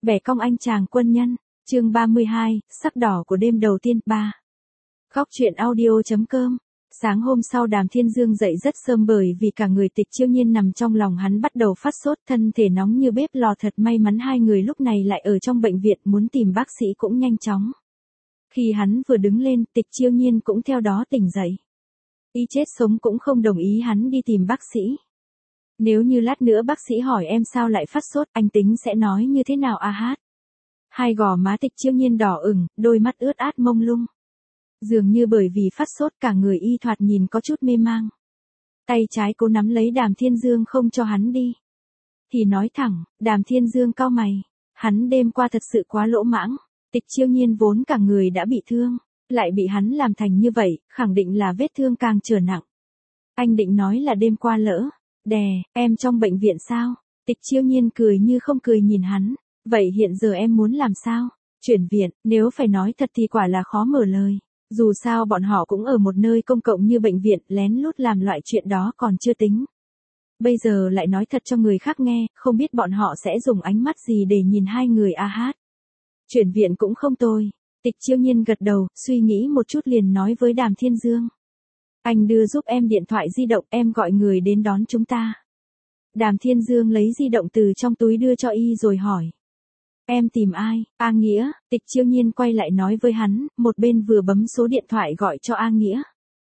Bẻ cong anh chàng quân nhân, chương 32, sắc đỏ của đêm đầu tiên, 3. Góc truyện audio.com. Sáng hôm sau Đàm Thiên Dương dậy rất sớm bởi vì cả người Tịch Chiêu Nhiên nằm trong lòng hắn bắt đầu phát sốt, thân thể nóng như bếp lò, thật may mắn hai người lúc này lại ở trong bệnh viện, muốn tìm bác sĩ cũng nhanh chóng. Khi hắn vừa đứng lên, Tịch Chiêu Nhiên cũng theo đó tỉnh dậy. Y chết sống cũng không đồng ý hắn đi tìm bác sĩ. Nếu như lát nữa bác sĩ hỏi em sao lại phát sốt, anh tính sẽ nói như thế nào a hát? Hai gò má Tịch Chiêu Nhiên đỏ ửng, đôi mắt ướt át mông lung. Dường như bởi vì phát sốt cả người y thoạt nhìn có chút mê mang. Tay trái cố nắm lấy Đàm Thiên Dương không cho hắn đi. Thì nói thẳng, Đàm Thiên Dương cau mày. Hắn đêm qua thật sự quá lỗ mãng. Tịch Chiêu Nhiên vốn cả người đã bị thương, lại bị hắn làm thành như vậy, khẳng định là vết thương càng trở nặng. Anh định nói là đêm qua lỡ đè em trong bệnh viện sao? Tịch Chiêu Nhiên cười như không cười nhìn hắn. Vậy hiện giờ em muốn làm sao? Chuyển viện, nếu phải nói thật thì quả là khó mở lời. Dù sao bọn họ cũng ở một nơi công cộng như bệnh viện, lén lút làm loại chuyện đó còn chưa tính. Bây giờ lại nói thật cho người khác nghe, không biết bọn họ sẽ dùng ánh mắt gì để nhìn hai người a hát. Chuyển viện cũng không tồi. Tịch Chiêu Nhiên gật đầu, suy nghĩ một chút liền nói với Đàm Thiên Dương. Anh đưa giúp em điện thoại di động, em gọi người đến đón chúng ta. Đàm Thiên Dương lấy di động từ trong túi đưa cho y rồi hỏi. Em tìm ai? A Nghĩa. Tịch Chiêu Nhiên quay lại nói với hắn, một bên vừa bấm số điện thoại gọi cho A Nghĩa.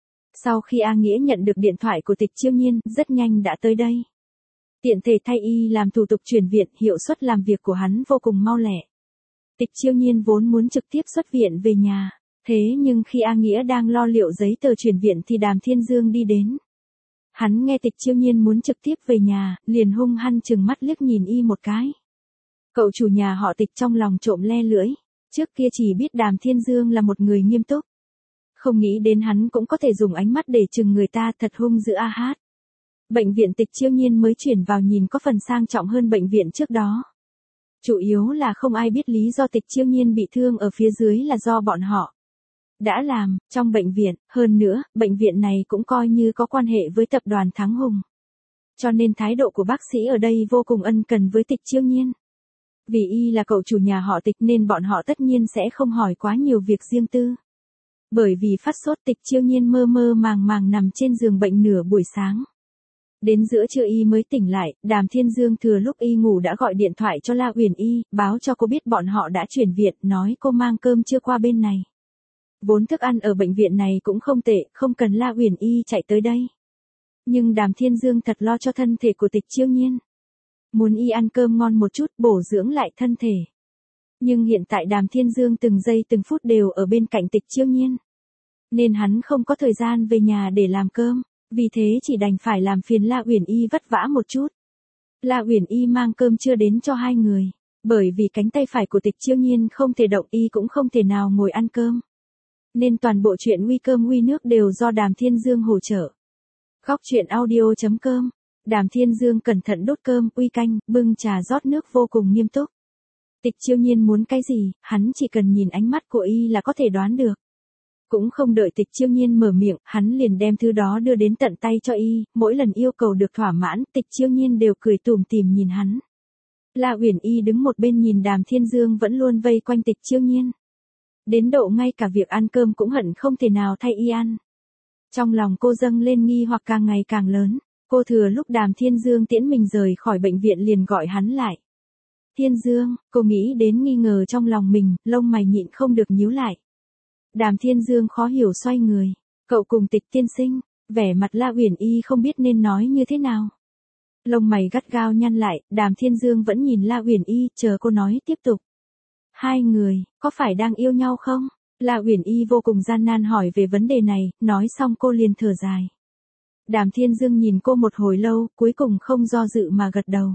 Sau khi A Nghĩa nhận được điện thoại của Tịch Chiêu Nhiên, rất nhanh đã tới đây. Tiện thể thay y làm thủ tục chuyển viện, hiệu suất làm việc của hắn vô cùng mau lẹ. Tịch Chiêu Nhiên vốn muốn trực tiếp xuất viện về nhà, thế nhưng khi A Nghĩa đang lo liệu giấy tờ chuyển viện thì Đàm Thiên Dương đi đến. Hắn nghe Tịch Chiêu Nhiên muốn trực tiếp về nhà, liền hung hăng trừng mắt liếc nhìn y một cái. Cậu chủ nhà họ Tịch trong lòng trộm le lưỡi, trước kia chỉ biết Đàm Thiên Dương là một người nghiêm túc. Không nghĩ đến hắn cũng có thể dùng ánh mắt để chừng người ta, thật hung dữ a hát. Bệnh viện Tịch Chiêu Nhiên mới chuyển vào nhìn có phần sang trọng hơn bệnh viện trước đó. Chủ yếu là không ai biết lý do Tịch Chiêu Nhiên bị thương ở phía dưới là do bọn họ đã làm trong bệnh viện, hơn nữa, bệnh viện này cũng coi như có quan hệ với tập đoàn Thắng Hùng. Cho nên thái độ của bác sĩ ở đây vô cùng ân cần với Tịch Chiêu Nhiên. Vì y là cậu chủ nhà họ Tịch nên bọn họ tất nhiên sẽ không hỏi quá nhiều việc riêng tư. Bởi vì phát sốt, Tịch Chiêu Nhiên mơ mơ màng màng nằm trên giường bệnh nửa buổi sáng. Đến giữa trưa y mới tỉnh lại, Đàm Thiên Dương thừa lúc y ngủ đã gọi điện thoại cho La Uyển Y, báo cho cô biết bọn họ đã chuyển viện, nói cô mang cơm trưa qua bên này. Vốn thức ăn ở bệnh viện này cũng không tệ, không cần La Uyển Y chạy tới đây. Nhưng Đàm Thiên Dương thật lo cho thân thể của Tịch Chiêu Nhiên. Muốn y ăn cơm ngon một chút, bổ dưỡng lại thân thể. Nhưng hiện tại Đàm Thiên Dương từng giây từng phút đều ở bên cạnh Tịch Chiêu Nhiên. Nên hắn không có thời gian về nhà để làm cơm, vì thế chỉ đành phải làm phiền La Uyển Y vất vả một chút. La Uyển Y mang cơm trưa đến cho hai người, bởi vì cánh tay phải của Tịch Chiêu Nhiên không thể động, y cũng không thể nào ngồi ăn cơm. Nên toàn bộ chuyện uy cơm uy nước đều do Đàm Thiên Dương hỗ trợ. Góc truyện audio.com. Đàm Thiên Dương cẩn thận đốt cơm, uy canh, bưng trà rót nước vô cùng nghiêm túc. Tịch Chiêu Nhiên muốn cái gì, hắn chỉ cần nhìn ánh mắt của y là có thể đoán được. Cũng không đợi Tịch Chiêu Nhiên mở miệng, hắn liền đem thứ đó đưa đến tận tay cho y, mỗi lần yêu cầu được thỏa mãn, Tịch Chiêu Nhiên đều cười tủm tỉm nhìn hắn. La Uyển Y đứng một bên nhìn Đàm Thiên Dương vẫn luôn vây quanh Tịch Chiêu Nhiên. Đến độ ngay cả việc ăn cơm cũng hận không thể nào thay y ăn. Trong lòng cô dâng lên nghi hoặc càng ngày càng lớn. Cô thừa lúc Đàm Thiên Dương tiễn mình rời khỏi bệnh viện liền gọi hắn lại. Thiên Dương, cô nghĩ đến nghi ngờ trong lòng mình, lông mày nhịn không được nhíu lại. Đàm Thiên Dương khó hiểu xoay người. Cậu cùng Tịch tiên sinh, vẻ mặt La Uyển Y không biết nên nói như thế nào. Lông mày gắt gao nhăn lại, Đàm Thiên Dương vẫn nhìn La Uyển Y, chờ cô nói tiếp tục. Hai người, có phải đang yêu nhau không? La Uyển Y vô cùng gian nan hỏi về vấn đề này, nói xong cô liền thở dài. Đàm Thiên Dương nhìn cô một hồi lâu, cuối cùng không do dự mà gật đầu.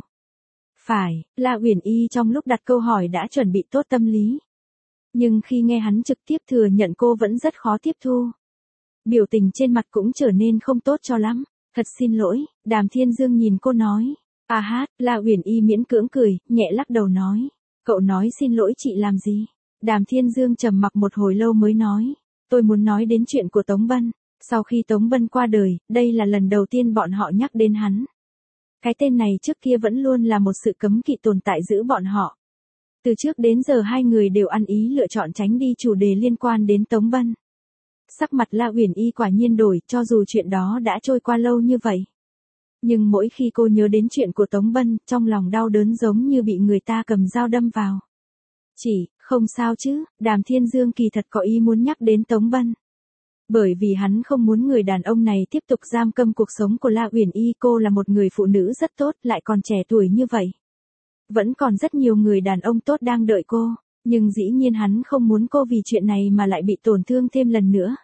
Phải, La Uyển Y trong lúc đặt câu hỏi đã chuẩn bị tốt tâm lý. Nhưng khi nghe hắn trực tiếp thừa nhận cô vẫn rất khó tiếp thu. Biểu tình trên mặt cũng trở nên không tốt cho lắm. Thật xin lỗi, Đàm Thiên Dương nhìn cô nói. À hát, La Uyển Y miễn cưỡng cười, nhẹ lắc đầu nói. Cậu nói xin lỗi chị làm gì? Đàm Thiên Dương trầm mặc một hồi lâu mới nói. Tôi muốn nói đến chuyện của Tống Bân. Sau khi Tống Bân qua đời, đây là lần đầu tiên bọn họ nhắc đến hắn. Cái tên này trước kia vẫn luôn là một sự cấm kỵ tồn tại giữa bọn họ. Từ trước đến giờ hai người đều ăn ý lựa chọn tránh đi chủ đề liên quan đến Tống Bân. Sắc mặt La Uyển Y quả nhiên đổi, cho dù chuyện đó đã trôi qua lâu như vậy. Nhưng mỗi khi cô nhớ đến chuyện của Tống Bân, trong lòng đau đớn giống như bị người ta cầm dao đâm vào. Không sao chứ, Đàm Thiên Dương kỳ thật có ý muốn nhắc đến Tống Bân. Bởi vì hắn không muốn người đàn ông này tiếp tục giam cầm cuộc sống của La Uyển Y, cô là một người phụ nữ rất tốt, lại còn trẻ tuổi như vậy. Vẫn còn rất nhiều người đàn ông tốt đang đợi cô, nhưng dĩ nhiên hắn không muốn cô vì chuyện này mà lại bị tổn thương thêm lần nữa.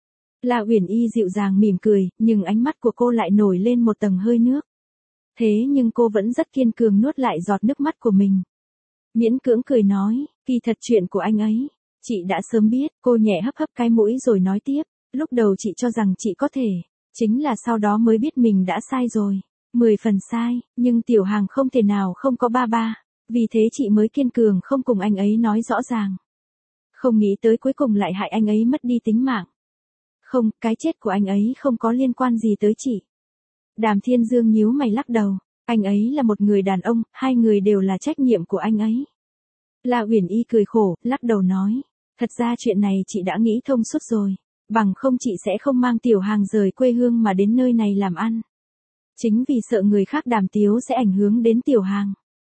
La Uyển Y dịu dàng mỉm cười, nhưng ánh mắt của cô lại nổi lên một tầng hơi nước. Thế nhưng cô vẫn rất kiên cường nuốt lại giọt nước mắt của mình. Miễn cưỡng cười nói, kỳ thật chuyện của anh ấy, chị đã sớm biết. Cô nhẹ hấp hấp cái mũi rồi nói tiếp, lúc đầu chị cho rằng chị có thể, chính là sau đó mới biết mình đã sai rồi. 10 phần sai, nhưng Tiểu Hàng không thể nào không có ba ba, vì thế chị mới kiên cường không cùng anh ấy nói rõ ràng. Không nghĩ tới cuối cùng lại hại anh ấy mất đi tính mạng. Không, cái chết của anh ấy không có liên quan gì tới chị. Đàm Thiên Dương nhíu mày lắc đầu, anh ấy là một người đàn ông, hai người đều là trách nhiệm của anh ấy. La Uyển Y cười khổ, lắc đầu nói, thật ra chuyện này chị đã nghĩ thông suốt rồi, bằng không chị sẽ không mang Tiểu Hàng rời quê hương mà đến nơi này làm ăn. Chính vì sợ người khác đàm tiếu sẽ ảnh hưởng đến Tiểu Hàng.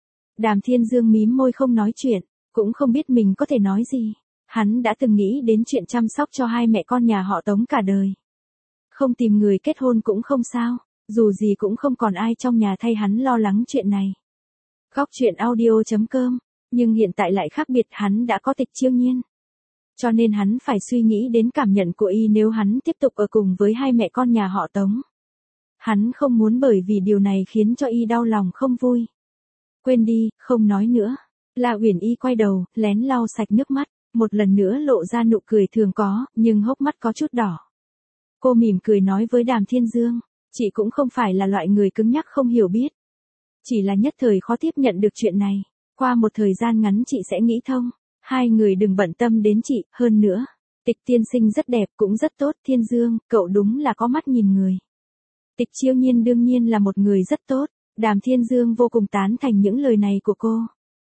Đàm Thiên Dương mím môi không nói chuyện, cũng không biết mình có thể nói gì. Hắn đã từng nghĩ đến chuyện chăm sóc cho hai mẹ con nhà họ Tống cả đời. Không tìm người kết hôn cũng không sao, dù gì cũng không còn ai trong nhà thay hắn lo lắng chuyện này. Góc truyện audio.com, nhưng hiện tại lại khác biệt, hắn đã có Tịch Chiêu Nhiên. Cho nên hắn phải suy nghĩ đến cảm nhận của y nếu hắn tiếp tục ở cùng với hai mẹ con nhà họ Tống. Hắn không muốn bởi vì điều này khiến cho y đau lòng không vui. Quên đi, không nói nữa. La Uyển Y quay đầu, lén lau sạch nước mắt, một lần nữa lộ ra nụ cười thường có, nhưng hốc mắt có chút đỏ. Cô mỉm cười nói với Đàm Thiên Dương, chị cũng không phải là loại người cứng nhắc không hiểu biết. Chỉ là nhất thời khó tiếp nhận được chuyện này, qua một thời gian ngắn chị sẽ nghĩ thông, hai người đừng bận tâm đến chị, hơn nữa. Tịch tiên sinh rất đẹp cũng rất tốt, Thiên Dương, cậu đúng là có mắt nhìn người. Tịch Chiêu Nhiên đương nhiên là một người rất tốt, Đàm Thiên Dương vô cùng tán thành những lời này của cô.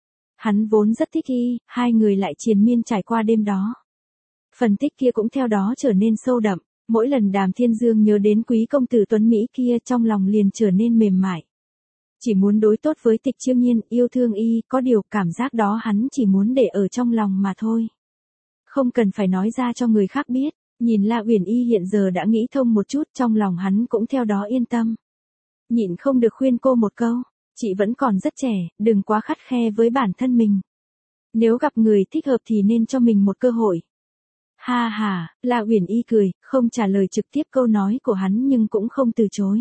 Hắn vốn rất thích y, hai người lại triền miên trải qua đêm đó. Phần tích kia cũng theo đó trở nên sâu đậm, mỗi lần Đàm Thiên Dương nhớ đến quý công tử tuấn Mỹ kia trong lòng liền trở nên mềm mại. Chỉ muốn đối tốt với Tịch Chiêu Nhiên, yêu thương y, có điều cảm giác đó hắn chỉ muốn để ở trong lòng mà thôi. Không cần phải nói ra cho người khác biết, nhìn La Uyển Y hiện giờ đã nghĩ thông một chút, trong lòng hắn cũng theo đó yên tâm. Nhịn không được khuyên cô một câu, chị vẫn còn rất trẻ, đừng quá khắt khe với bản thân mình. Nếu gặp người thích hợp thì nên cho mình một cơ hội. Ha ha, La Uyển Y cười, không trả lời trực tiếp câu nói của hắn nhưng cũng không từ chối.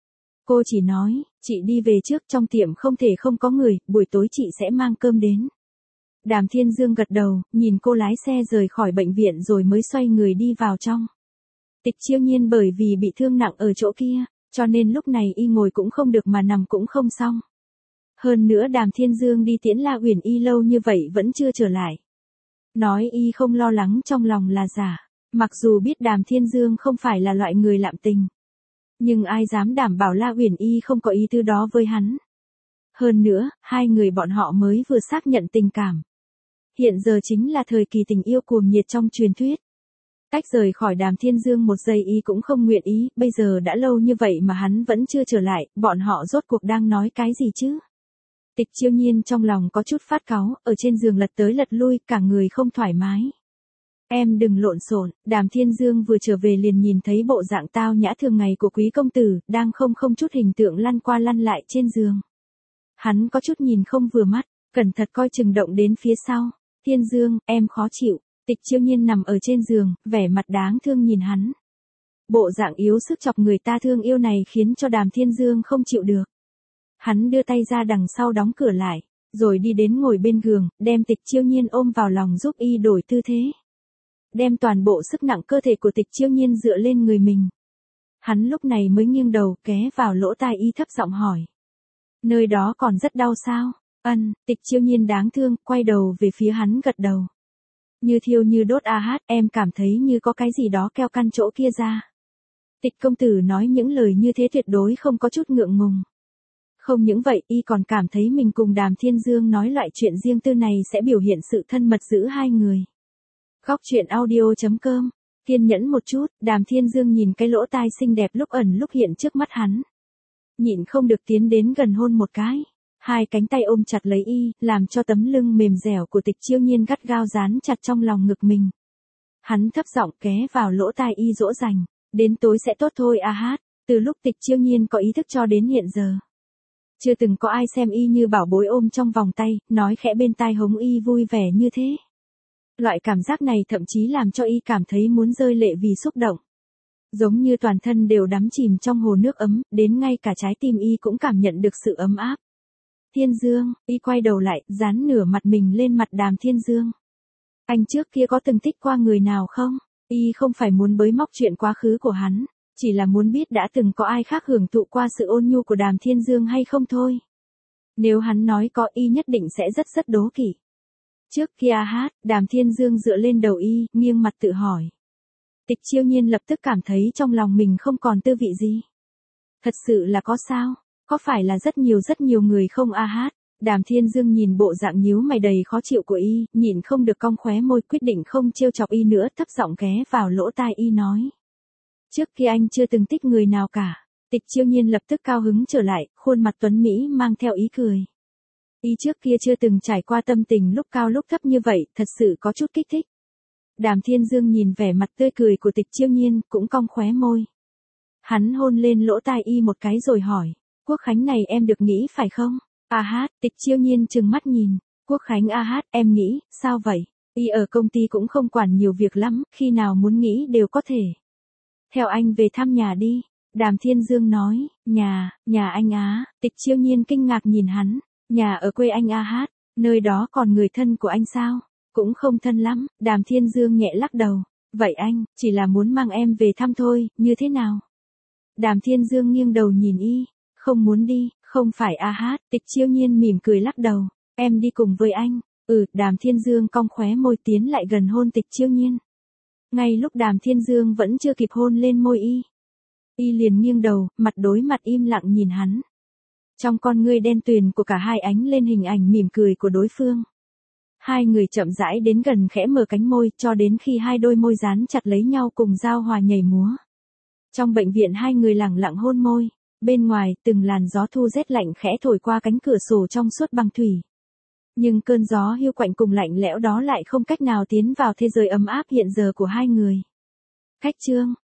Cô chỉ nói, chị đi về trước, trong tiệm không thể không có người, buổi tối chị sẽ mang cơm đến. Đàm Thiên Dương gật đầu, nhìn cô lái xe rời khỏi bệnh viện rồi mới xoay người đi vào trong. Tịch Chiêu Nhiên bởi vì bị thương nặng ở chỗ kia, cho nên lúc này y ngồi cũng không được mà nằm cũng không xong. Hơn nữa Đàm Thiên Dương đi tiễn La Uyển Y lâu như vậy vẫn chưa trở lại. Nói y không lo lắng trong lòng là giả, mặc dù biết Đàm Thiên Dương không phải là loại người lạm tình. Nhưng ai dám đảm bảo La Uyển Y không có ý tư đó với hắn. Hơn nữa, hai người bọn họ mới vừa xác nhận tình cảm. Hiện giờ chính là thời kỳ tình yêu cuồng nhiệt trong truyền thuyết. Cách rời khỏi Đàm Thiên Dương một giây y cũng không nguyện ý, bây giờ đã lâu như vậy mà hắn vẫn chưa trở lại, bọn họ rốt cuộc đang nói cái gì chứ? Tịch Chiêu Nhiên trong lòng có chút phát cáu, ở trên giường lật tới lật lui, cả người không thoải mái. Em đừng lộn xộn. Đàm Thiên Dương vừa trở về liền nhìn thấy bộ dạng tao nhã thường ngày của quý công tử, đang không chút hình tượng lăn qua lăn lại trên giường. Hắn có chút nhìn không vừa mắt, cẩn thận coi chừng động đến phía sau. Thiên Dương, em khó chịu. Tịch Chiêu Nhiên nằm ở trên giường, vẻ mặt đáng thương nhìn hắn. Bộ dạng yếu sức chọc người ta thương yêu này khiến cho Đàm Thiên Dương không chịu được. Hắn đưa tay ra đằng sau đóng cửa lại, rồi đi đến ngồi bên giường, đem Tịch Chiêu Nhiên ôm vào lòng giúp y đổi tư thế. Đem toàn bộ sức nặng cơ thể của Tịch Chiêu Nhiên dựa lên người mình. Hắn lúc này mới nghiêng đầu ghé vào lỗ tai y thấp giọng hỏi. Nơi đó còn rất đau sao? Tịch Chiêu Nhiên đáng thương, quay đầu về phía hắn gật đầu. Như thiêu như đốt em cảm thấy như có cái gì đó keo căn chỗ kia ra. Tịch công tử nói những lời như thế tuyệt đối không có chút ngượng ngùng. Không những vậy, y còn cảm thấy mình cùng Đàm Thiên Dương nói loại chuyện riêng tư này sẽ biểu hiện sự thân mật giữa hai người. Góc truyện audio.com. Kiên nhẫn một chút, Đàm Thiên Dương nhìn cái lỗ tai xinh đẹp lúc ẩn lúc hiện trước mắt hắn. Nhịn không được tiến đến gần hôn một cái. Hai cánh tay ôm chặt lấy y, làm cho tấm lưng mềm dẻo của Tịch Chiêu Nhiên gắt gao dán chặt trong lòng ngực mình. Hắn thấp giọng ké vào lỗ tai y dỗ dành. Đến tối sẽ tốt thôi a hát. Từ lúc Tịch Chiêu Nhiên có ý thức cho đến hiện giờ. Chưa từng có ai xem y như bảo bối ôm trong vòng tay, nói khẽ bên tai hống y vui vẻ như thế. Loại cảm giác này thậm chí làm cho y cảm thấy muốn rơi lệ vì xúc động. Giống như toàn thân đều đắm chìm trong hồ nước ấm, đến ngay cả trái tim y cũng cảm nhận được sự ấm áp. Thiên Dương, y quay đầu lại, dán nửa mặt mình lên mặt Đàm Thiên Dương. Anh trước kia có từng thích qua người nào không? Y không phải muốn bới móc chuyện quá khứ của hắn, chỉ là muốn biết đã từng có ai khác hưởng thụ qua sự ôn nhu của Đàm Thiên Dương hay không thôi. Nếu hắn nói có, y nhất định sẽ rất đố kỵ. Trước kia hát, Đàm Thiên Dương dựa lên đầu y, nghiêng mặt tự hỏi. Tịch Chiêu Nhiên lập tức cảm thấy trong lòng mình không còn tư vị gì. Thật sự là có sao? Có phải là rất nhiều người không a hát? Đàm Thiên Dương nhìn bộ dạng nhíu mày đầy khó chịu của y, nhìn không được cong khóe môi, quyết định không trêu chọc y nữa, thấp giọng ghé vào lỗ tai y nói. Trước kia anh chưa từng thích người nào cả. Tịch Chiêu Nhiên lập tức cao hứng trở lại, khuôn mặt tuấn Mỹ mang theo ý cười. Y trước kia chưa từng trải qua tâm tình lúc cao lúc thấp như vậy, thật sự có chút kích thích. Đàm Thiên Dương nhìn vẻ mặt tươi cười của Tịch Chiêu Nhiên, cũng cong khóe môi. Hắn hôn lên lỗ tai y một cái rồi hỏi, Quốc Khánh này em được nghỉ phải không? A hát, Tịch Chiêu Nhiên trừng mắt nhìn, Quốc Khánh a hát, em nghĩ, sao vậy? Y ở công ty cũng không quản nhiều việc lắm, khi nào muốn nghỉ đều có thể. Theo anh về thăm nhà đi. Đàm Thiên Dương nói, nhà anh á. Tịch Chiêu Nhiên kinh ngạc nhìn hắn, nhà ở quê anh a hát, nơi đó còn người thân của anh sao? Cũng không thân lắm. Đàm Thiên Dương nhẹ lắc đầu, vậy anh, chỉ là muốn mang em về thăm thôi, như thế nào? Đàm Thiên Dương nghiêng đầu nhìn y, không muốn đi, không phải a hát. Tịch Chiêu Nhiên mỉm cười lắc đầu, em đi cùng với anh. Đàm Thiên Dương cong khóe môi tiến lại gần hôn Tịch Chiêu Nhiên. Ngay lúc Đàm Thiên Dương vẫn chưa kịp hôn lên môi y liền nghiêng đầu, mặt đối mặt im lặng nhìn hắn. Trong con ngươi đen tuyền của cả hai ánh lên hình ảnh mỉm cười của đối phương. Hai người chậm rãi đến gần khẽ mở cánh môi cho đến khi hai đôi môi dán chặt lấy nhau cùng giao hòa nhảy múa. Trong bệnh viện hai người lẳng lặng hôn môi, bên ngoài từng làn gió thu rét lạnh khẽ thổi qua cánh cửa sổ trong suốt bằng thủy. Nhưng cơn gió hiu quạnh cùng lạnh lẽo đó lại không cách nào tiến vào thế giới ấm áp hiện giờ của hai người. Khách trương,